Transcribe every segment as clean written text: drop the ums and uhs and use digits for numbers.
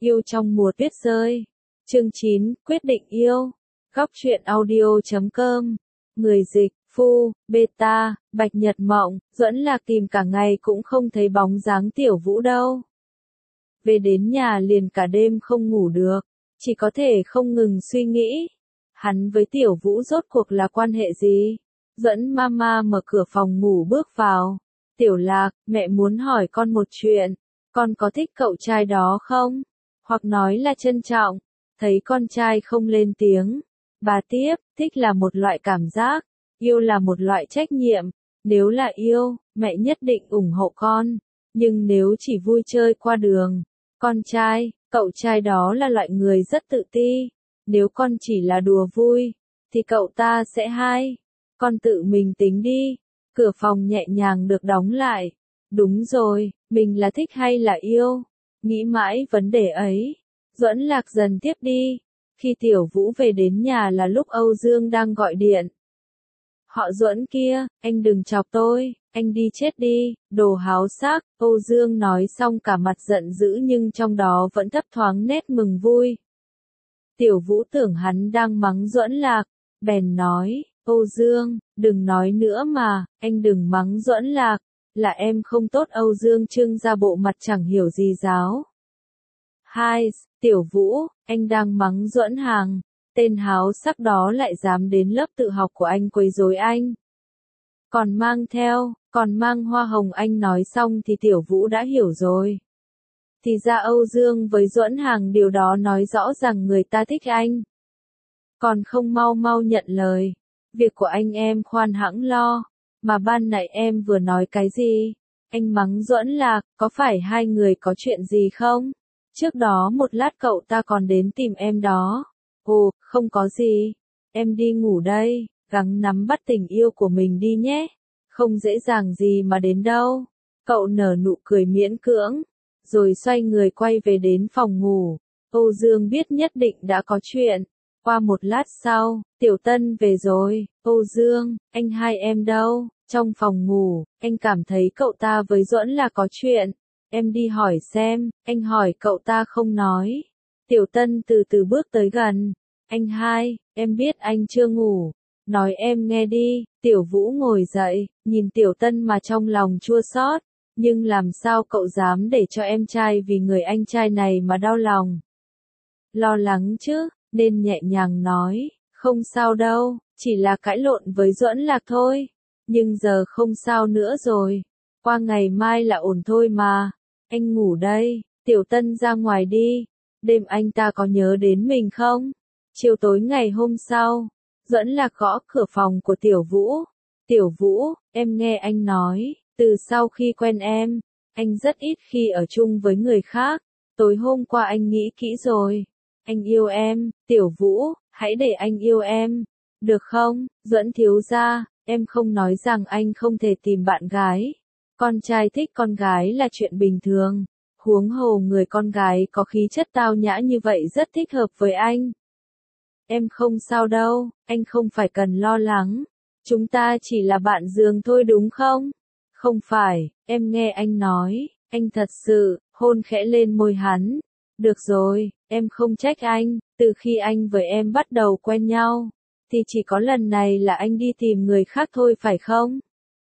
Yêu trong mùa tuyết rơi. Chương 9, quyết định yêu. Góc truyện audio.com. Người dịch, Phu, Beta, Bạch Nhật Mộng, Duẫn Lạc tìm cả ngày cũng không thấy bóng dáng Tiểu Vũ đâu. Về đến nhà liền cả đêm không ngủ được, chỉ có thể không ngừng suy nghĩ. Hắn với Tiểu Vũ rốt cuộc là quan hệ gì? Duẫn Mama mở cửa phòng ngủ bước vào. Tiểu Lạc, mẹ muốn hỏi con một chuyện. Con có thích cậu trai đó không? Hoặc nói là trân trọng. Thấy con trai không lên tiếng. Bà tiếp, thích là một loại cảm giác. Yêu là một loại trách nhiệm. Nếu là yêu, mẹ nhất định ủng hộ con. Nhưng nếu chỉ vui chơi qua đường. Con trai, cậu trai đó là loại người rất tự ti. Nếu con chỉ là đùa vui, thì cậu ta sẽ hay. Con tự mình tính đi. Cửa phòng nhẹ nhàng được đóng lại. Đúng rồi, mình là thích hay là yêu? Nghĩ mãi vấn đề ấy. Duẫn Lạc dần tiếp đi. Khi Tiểu Vũ về đến nhà là lúc Âu Dương đang gọi điện. Họ Duẫn kia, anh đừng chọc tôi, anh đi chết đi, đồ háo sắc. Âu Dương nói xong cả mặt giận dữ nhưng trong đó vẫn thấp thoáng nét mừng vui. Tiểu Vũ tưởng hắn đang mắng Duẫn Lạc, bèn nói, Âu Dương, đừng nói nữa mà, anh đừng mắng Duẫn Lạc, là em không tốt. Âu Dương trưng ra bộ mặt chẳng hiểu gì giáo. Hai, Tiểu Vũ, anh đang mắng Duẫn Hàng, tên háo sắc đó lại dám đến lớp tự học của anh quấy rối anh. Còn mang hoa hồng. Anh nói xong thì Tiểu Vũ đã hiểu rồi. Thì ra Âu Dương với Duẫn Hàng điều đó nói rõ rằng người ta thích anh. Còn không mau mau nhận lời. Việc của anh em khoan hãng lo. Mà ban nãy em vừa nói cái gì? Anh mắng Duẫn Lạc, có phải hai người có chuyện gì không? Trước đó một lát cậu ta còn đến tìm em đó. Ồ, không có gì. Em đi ngủ đây, gắng nắm bắt tình yêu của mình đi nhé. Không dễ dàng gì mà đến đâu. Cậu nở nụ cười miễn cưỡng, rồi xoay người quay về đến phòng ngủ. Âu Dương biết nhất định đã có chuyện. Qua một lát sau, Tiểu Tân về rồi. Âu Dương, anh hai em đâu? Trong phòng ngủ, anh cảm thấy cậu ta với Duẫn là có chuyện. Em đi hỏi xem, anh hỏi cậu ta không nói. Tiểu Tân từ từ bước tới gần. Anh hai, em biết anh chưa ngủ. Nói em nghe đi. Tiểu Vũ ngồi dậy, nhìn Tiểu Tân mà trong lòng chua xót. Nhưng làm sao cậu dám để cho em trai vì người anh trai này mà đau lòng? Lo lắng chứ, nên nhẹ nhàng nói, không sao đâu, chỉ là cãi lộn với Duẫn Lạc thôi. Nhưng giờ không sao nữa rồi. Qua ngày mai là ổn thôi mà. Anh ngủ đây. Tiểu Tân ra ngoài đi. Đêm anh ta có nhớ đến mình không? Chiều tối ngày hôm sau, Duẫn Lạc gõ cửa phòng của Tiểu Vũ. Tiểu Vũ, em nghe anh nói, từ sau khi quen em, anh rất ít khi ở chung với người khác. Tối hôm qua anh nghĩ kỹ rồi. Anh yêu em. Tiểu Vũ, hãy để anh yêu em. Được không, Duẫn thiếu gia, em không nói rằng anh không thể tìm bạn gái. Con trai thích con gái là chuyện bình thường. Huống hồ người con gái có khí chất tao nhã như vậy rất thích hợp với anh. Em không sao đâu, anh không phải cần lo lắng. Chúng ta chỉ là bạn giường thôi đúng không? Không phải, em nghe anh nói, anh thật sự, hôn khẽ lên môi hắn. Được rồi, em không trách anh, từ khi anh với em bắt đầu quen nhau, thì chỉ có lần này là anh đi tìm người khác thôi phải không?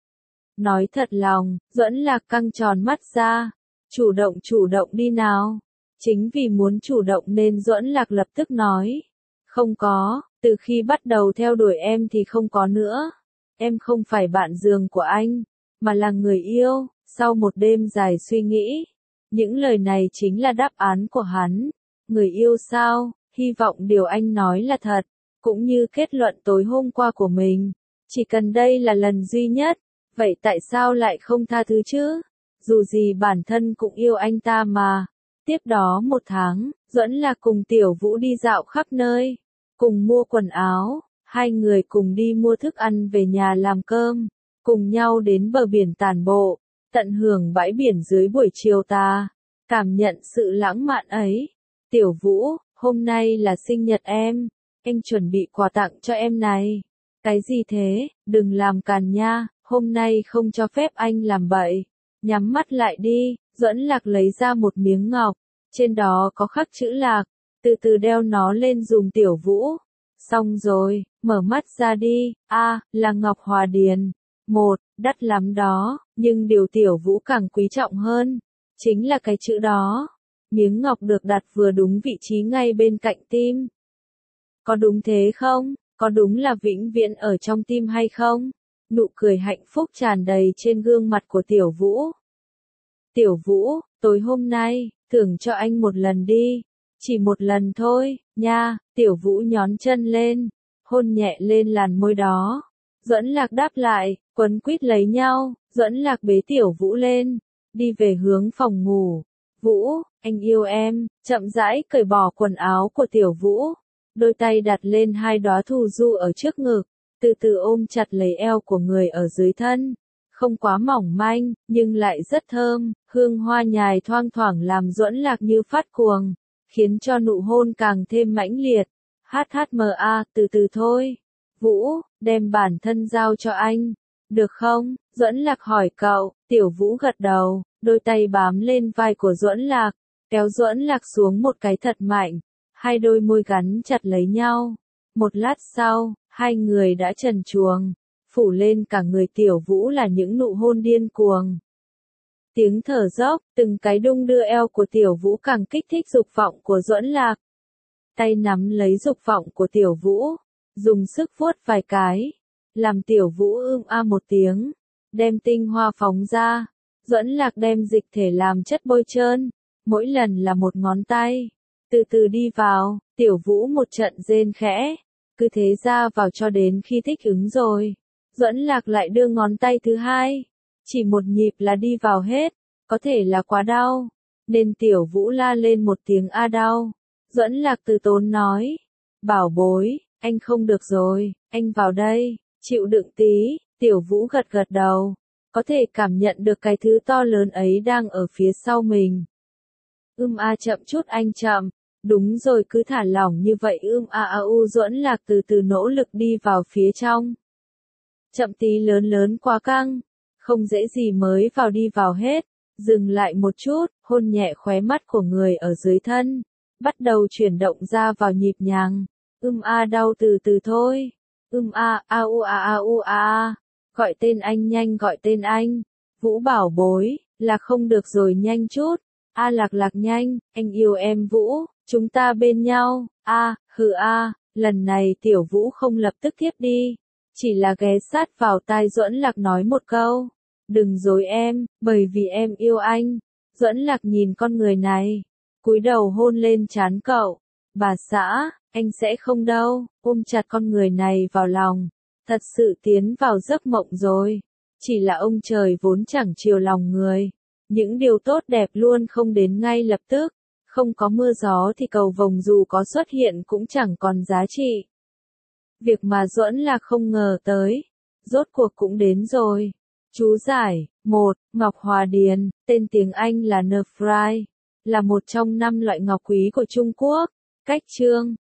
Nói thật lòng, Duẫn Lạc căng tròn mắt ra. Chủ động đi nào. Chính vì muốn chủ động nên Duẫn Lạc lập tức nói. Không có, từ khi bắt đầu theo đuổi em thì không có nữa. Em không phải bạn giường của anh, mà là người yêu. Sau một đêm dài suy nghĩ, những lời này chính là đáp án của hắn. Người yêu sao? Hy vọng điều anh nói là thật, cũng như kết luận tối hôm qua của mình. Chỉ cần đây là lần duy nhất, vậy tại sao lại không tha thứ chứ? Dù gì bản thân cũng yêu anh ta mà. Tiếp đó một tháng, Duẫn Lạc cùng Tiểu Vũ đi dạo khắp nơi, cùng mua quần áo, hai người cùng đi mua thức ăn về nhà làm cơm, cùng nhau đến bờ biển tản bộ, tận hưởng bãi biển dưới buổi chiều tà, cảm nhận sự lãng mạn ấy. Tiểu Vũ, hôm nay là sinh nhật em, anh chuẩn bị quà tặng cho em này. Cái gì thế, đừng làm càn nha, hôm nay không cho phép anh làm bậy. Nhắm mắt lại đi. Duẫn Lạc lấy ra một miếng ngọc, Trên đó có khắc chữ Lạc, từ từ đeo nó lên dùm Tiểu Vũ. Xong rồi, mở mắt ra đi, là ngọc hòa điền. Một, đắt lắm đó, nhưng điều Tiểu Vũ càng quý trọng hơn, chính là cái chữ đó. Miếng ngọc được đặt vừa đúng vị trí ngay bên cạnh tim. Có đúng thế không? Có đúng là vĩnh viễn ở trong tim hay không? Nụ cười hạnh phúc tràn đầy trên gương mặt của Tiểu Vũ. Tiểu Vũ, tối hôm nay, thưởng cho anh một lần đi. Chỉ một lần thôi, nha. Tiểu Vũ nhón chân lên, hôn nhẹ lên làn môi đó. Duẫn Lạc đáp lại, quấn quýt lấy nhau. Duẫn Lạc bế Tiểu Vũ lên, đi về hướng phòng ngủ. Vũ, anh yêu em. Chậm rãi cởi bỏ quần áo của Tiểu Vũ. Đôi tay đặt lên hai đóa thù du ở trước ngực, từ từ ôm chặt lấy eo của người ở dưới thân. Không quá mỏng manh, nhưng lại rất thơm, hương hoa nhài thoang thoảng làm Duẫn Lạc như phát cuồng, khiến cho nụ hôn càng thêm mãnh liệt. HHMA, từ từ thôi. Vũ, đem bản thân giao cho anh, được không? Duẫn Lạc hỏi cậu. Tiểu Vũ gật đầu, đôi tay bám lên vai của Duẫn Lạc, kéo Duẫn Lạc xuống một cái thật mạnh. Hai đôi môi gắn chặt lấy nhau. Một lát sau, hai người đã trần truồng, phủ lên cả người Tiểu Vũ là những nụ hôn điên cuồng. Tiếng thở dốc, từng cái đung đưa eo của Tiểu Vũ càng kích thích dục vọng của Duẫn Lạc. Tay nắm lấy dục vọng của Tiểu Vũ, dùng sức vuốt vài cái, làm Tiểu Vũ một tiếng, đem tinh hoa phóng ra. Duẫn Lạc đem dịch thể làm chất bôi trơn, mỗi lần là một ngón tay. Từ từ đi vào, Tiểu Vũ một trận rên khẽ, cứ thế ra vào cho đến khi thích ứng rồi. Duẫn Lạc lại đưa ngón tay thứ hai, chỉ một nhịp là đi vào hết, có thể là quá đau, nên Tiểu Vũ la lên một tiếng đau. Duẫn Lạc từ tốn nói, bảo bối, anh không được rồi, anh vào đây, chịu đựng tí. Tiểu Vũ gật gật đầu, có thể cảm nhận được cái thứ to lớn ấy đang ở phía sau mình. Chậm chút anh chậm. Đúng rồi, cứ thả lỏng như vậy. Duẫn Lạc từ từ nỗ lực đi vào phía trong. Chậm tí, lớn lớn quá căng, không dễ gì mới vào đi vào hết. Dừng lại một chút, hôn nhẹ khóe mắt của người ở dưới thân, bắt đầu chuyển động ra vào nhịp nhàng. Đau, từ từ thôi. Gọi tên anh, nhanh gọi tên anh. Vũ bảo bối, là không được rồi, nhanh chút. Lạc Lạc nhanh, anh yêu em Vũ, chúng ta bên nhau. Lần này Tiểu Vũ không lập tức thiếp đi, chỉ là ghé sát vào tai Duẫn Lạc nói một câu, đừng dối em, bởi vì em yêu anh. Duẫn Lạc nhìn con người này, cúi đầu hôn lên trán cậu. Bà xã, anh sẽ không đâu. Ôm chặt con người này vào lòng, thật sự tiến vào giấc mộng rồi. Chỉ là ông trời vốn chẳng chiều lòng người. Những điều tốt đẹp luôn không đến ngay lập tức, không có mưa gió thì cầu vồng dù có xuất hiện cũng chẳng còn giá trị. Việc mà Duẫn Lạc không ngờ tới, rốt cuộc cũng đến rồi. Chú giải. 1. Ngọc Hòa Điền, tên tiếng Anh là Nephrite, là một trong 5 loại ngọc quý của Trung Quốc. Cách chương